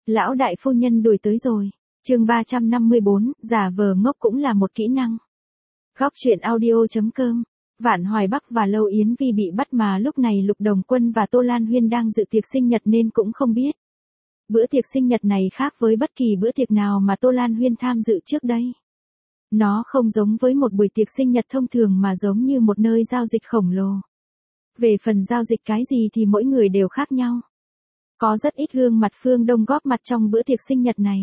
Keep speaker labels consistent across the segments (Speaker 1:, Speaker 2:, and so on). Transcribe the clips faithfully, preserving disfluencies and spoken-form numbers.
Speaker 1: Lão đại phu nhân đuổi tới rồi. Chương ba trăm năm mươi bốn, giả vờ ngốc cũng là một kỹ năng. Góc truyện audio.com. Vạn Hoài Bắc và Lâu Yến Vi bị bắt mà lúc này Lục Đồng Quân và Tô Lan Huyên đang dự tiệc sinh nhật nên cũng không biết. Bữa tiệc sinh nhật này khác với bất kỳ bữa tiệc nào mà Tô Lan Huyên tham dự trước đây. Nó không giống với một buổi tiệc sinh nhật thông thường mà giống như một nơi giao dịch khổng lồ. Về phần giao dịch cái gì thì mỗi người đều khác nhau. Có rất ít gương mặt phương Đông góp mặt trong bữa tiệc sinh nhật này.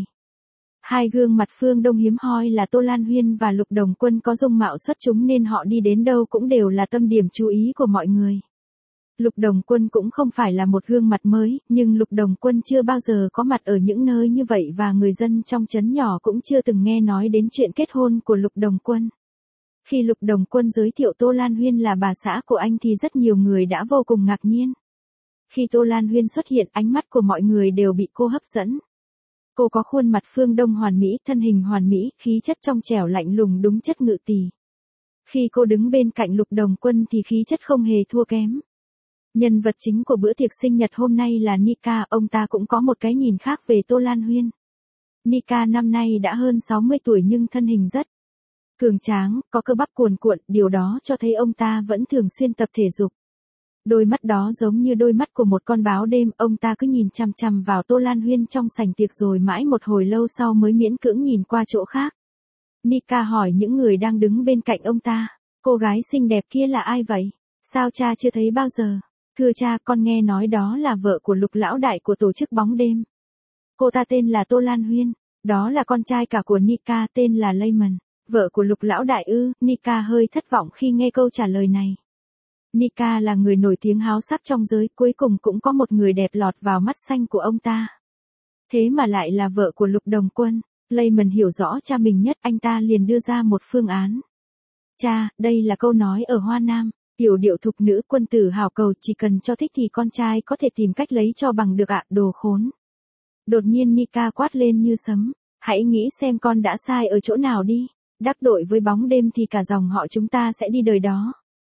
Speaker 1: Hai gương mặt phương Đông hiếm hoi là Tô Lan Huyên và Lục Đồng Quân có dung mạo xuất chúng nên họ đi đến đâu cũng đều là tâm điểm chú ý của mọi người. Lục Đồng Quân cũng không phải là một gương mặt mới, nhưng Lục Đồng Quân chưa bao giờ có mặt ở những nơi như vậy và người dân trong trấn nhỏ cũng chưa từng nghe nói đến chuyện kết hôn của Lục Đồng Quân. Khi Lục Đồng Quân giới thiệu Tô Lan Huyên là bà xã của anh thì rất nhiều người đã vô cùng ngạc nhiên. Khi Tô Lan Huyên xuất hiện, ánh mắt của mọi người đều bị cô hấp dẫn. Cô có khuôn mặt phương Đông hoàn mỹ, thân hình hoàn mỹ, khí chất trong trẻo lạnh lùng đúng chất ngự tỷ. Khi cô đứng bên cạnh Lục Đồng Quân thì khí chất không hề thua kém. Nhân vật chính của bữa tiệc sinh nhật hôm nay là Nika, ông ta cũng có một cái nhìn khác về Tô Lan Huyên. Nika năm nay đã hơn sáu mươi tuổi nhưng thân hình rất cường tráng, có cơ bắp cuồn cuộn, điều đó cho thấy ông ta vẫn thường xuyên tập thể dục. Đôi mắt đó giống như đôi mắt của một con báo đêm, ông ta cứ nhìn chằm chằm vào Tô Lan Huyên trong sảnh tiệc rồi mãi một hồi lâu sau mới miễn cưỡng nhìn qua chỗ khác. Nika hỏi những người đang đứng bên cạnh ông ta, cô gái xinh đẹp kia là ai vậy? Sao cha chưa thấy bao giờ? Thưa cha, con nghe nói đó là vợ của Lục lão đại của tổ chức bóng đêm. Cô ta tên là Tô Lan Huyên, đó là con trai cả của Nika tên là Layman. Vợ của Lục lão đại ư? Nika hơi thất vọng khi nghe câu trả lời này. Nika là người nổi tiếng háo sắc trong giới, cuối cùng cũng có một người đẹp lọt vào mắt xanh của ông ta. Thế mà lại là vợ của Lục Đồng Quân. Layman hiểu rõ cha mình nhất, anh ta liền đưa ra một phương án. Cha, đây là câu nói ở Hoa Nam, yểu điệu thục nữ, quân tử hảo cầu, chỉ cần cho thích thì con trai có thể tìm cách lấy cho bằng được ạ, đồ khốn. Đột nhiên Nika quát lên như sấm, hãy nghĩ xem con đã sai ở chỗ nào đi, đắc tội với bóng đêm thì cả dòng họ chúng ta sẽ đi đời đó.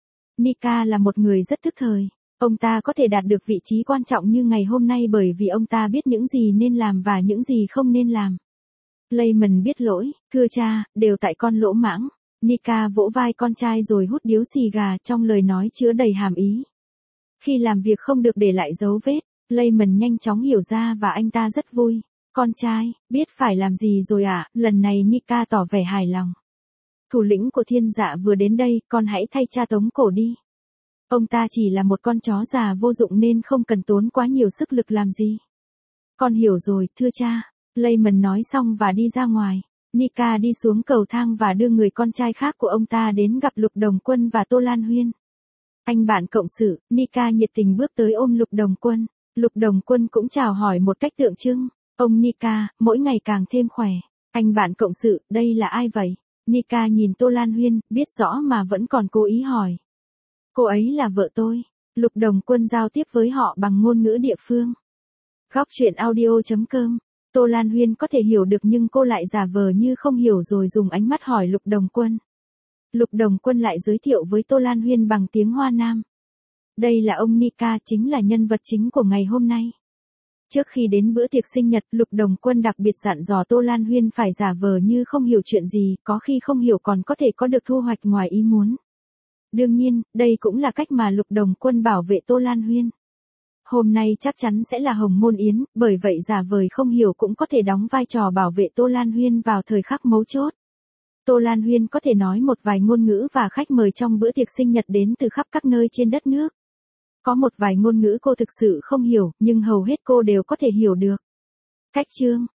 Speaker 1: Nika là một người rất thức thời, ông ta có thể đạt được vị trí quan trọng như ngày hôm nay bởi vì ông ta biết những gì nên làm và những gì không nên làm. Layman biết lỗi, thưa cha, đều tại con lỗ mãng. Nika vỗ vai con trai rồi hút điếu xì gà, trong lời nói chứa đầy hàm ý. Khi làm việc không được để lại dấu vết, Layman nhanh chóng hiểu ra và anh ta rất vui. Con trai, biết phải làm gì rồi ạ? À? Lần này Nika tỏ vẻ hài lòng. Thủ lĩnh của thiên dạ vừa đến đây, con hãy thay cha tống cổ đi. Ông ta chỉ là một con chó già vô dụng nên không cần tốn quá nhiều sức lực làm gì. Con hiểu rồi, thưa cha. Layman nói xong và đi ra ngoài. Nika đi xuống cầu thang và đưa người con trai khác của ông ta đến gặp Lục Đồng Quân và Tô Lan Huyên. Anh bạn cộng sự, Nika nhiệt tình bước tới ôm Lục Đồng Quân. Lục Đồng Quân cũng chào hỏi một cách tượng trưng. Ông Nika, mỗi ngày càng thêm khỏe. Anh bạn cộng sự, đây là ai vậy? Nika nhìn Tô Lan Huyên, biết rõ mà vẫn còn cố ý hỏi. Cô ấy là vợ tôi. Lục Đồng Quân giao tiếp với họ bằng ngôn ngữ địa phương. Góc truyện audio.com. Tô Lan Huyên có thể hiểu được nhưng cô lại giả vờ như không hiểu rồi dùng ánh mắt hỏi Lục Đồng Quân. Lục Đồng Quân lại giới thiệu với Tô Lan Huyên bằng tiếng Hoa Nam. Đây là ông Nika, chính là nhân vật chính của ngày hôm nay. Trước khi đến bữa tiệc sinh nhật, Lục Đồng Quân đặc biệt dặn dò Tô Lan Huyên phải giả vờ như không hiểu chuyện gì, có khi không hiểu còn có thể có được thu hoạch ngoài ý muốn. Đương nhiên, đây cũng là cách mà Lục Đồng Quân bảo vệ Tô Lan Huyên. Hôm nay chắc chắn sẽ là hồng môn yến, bởi vậy giả vời không hiểu cũng có thể đóng vai trò bảo vệ Tô Lan Huyên vào thời khắc mấu chốt. Tô Lan Huyên có thể nói một vài ngôn ngữ và khách mời trong bữa tiệc sinh nhật đến từ khắp các nơi trên đất nước. Có một vài ngôn ngữ cô thực sự không hiểu, nhưng hầu hết cô đều có thể hiểu được. Cách chương,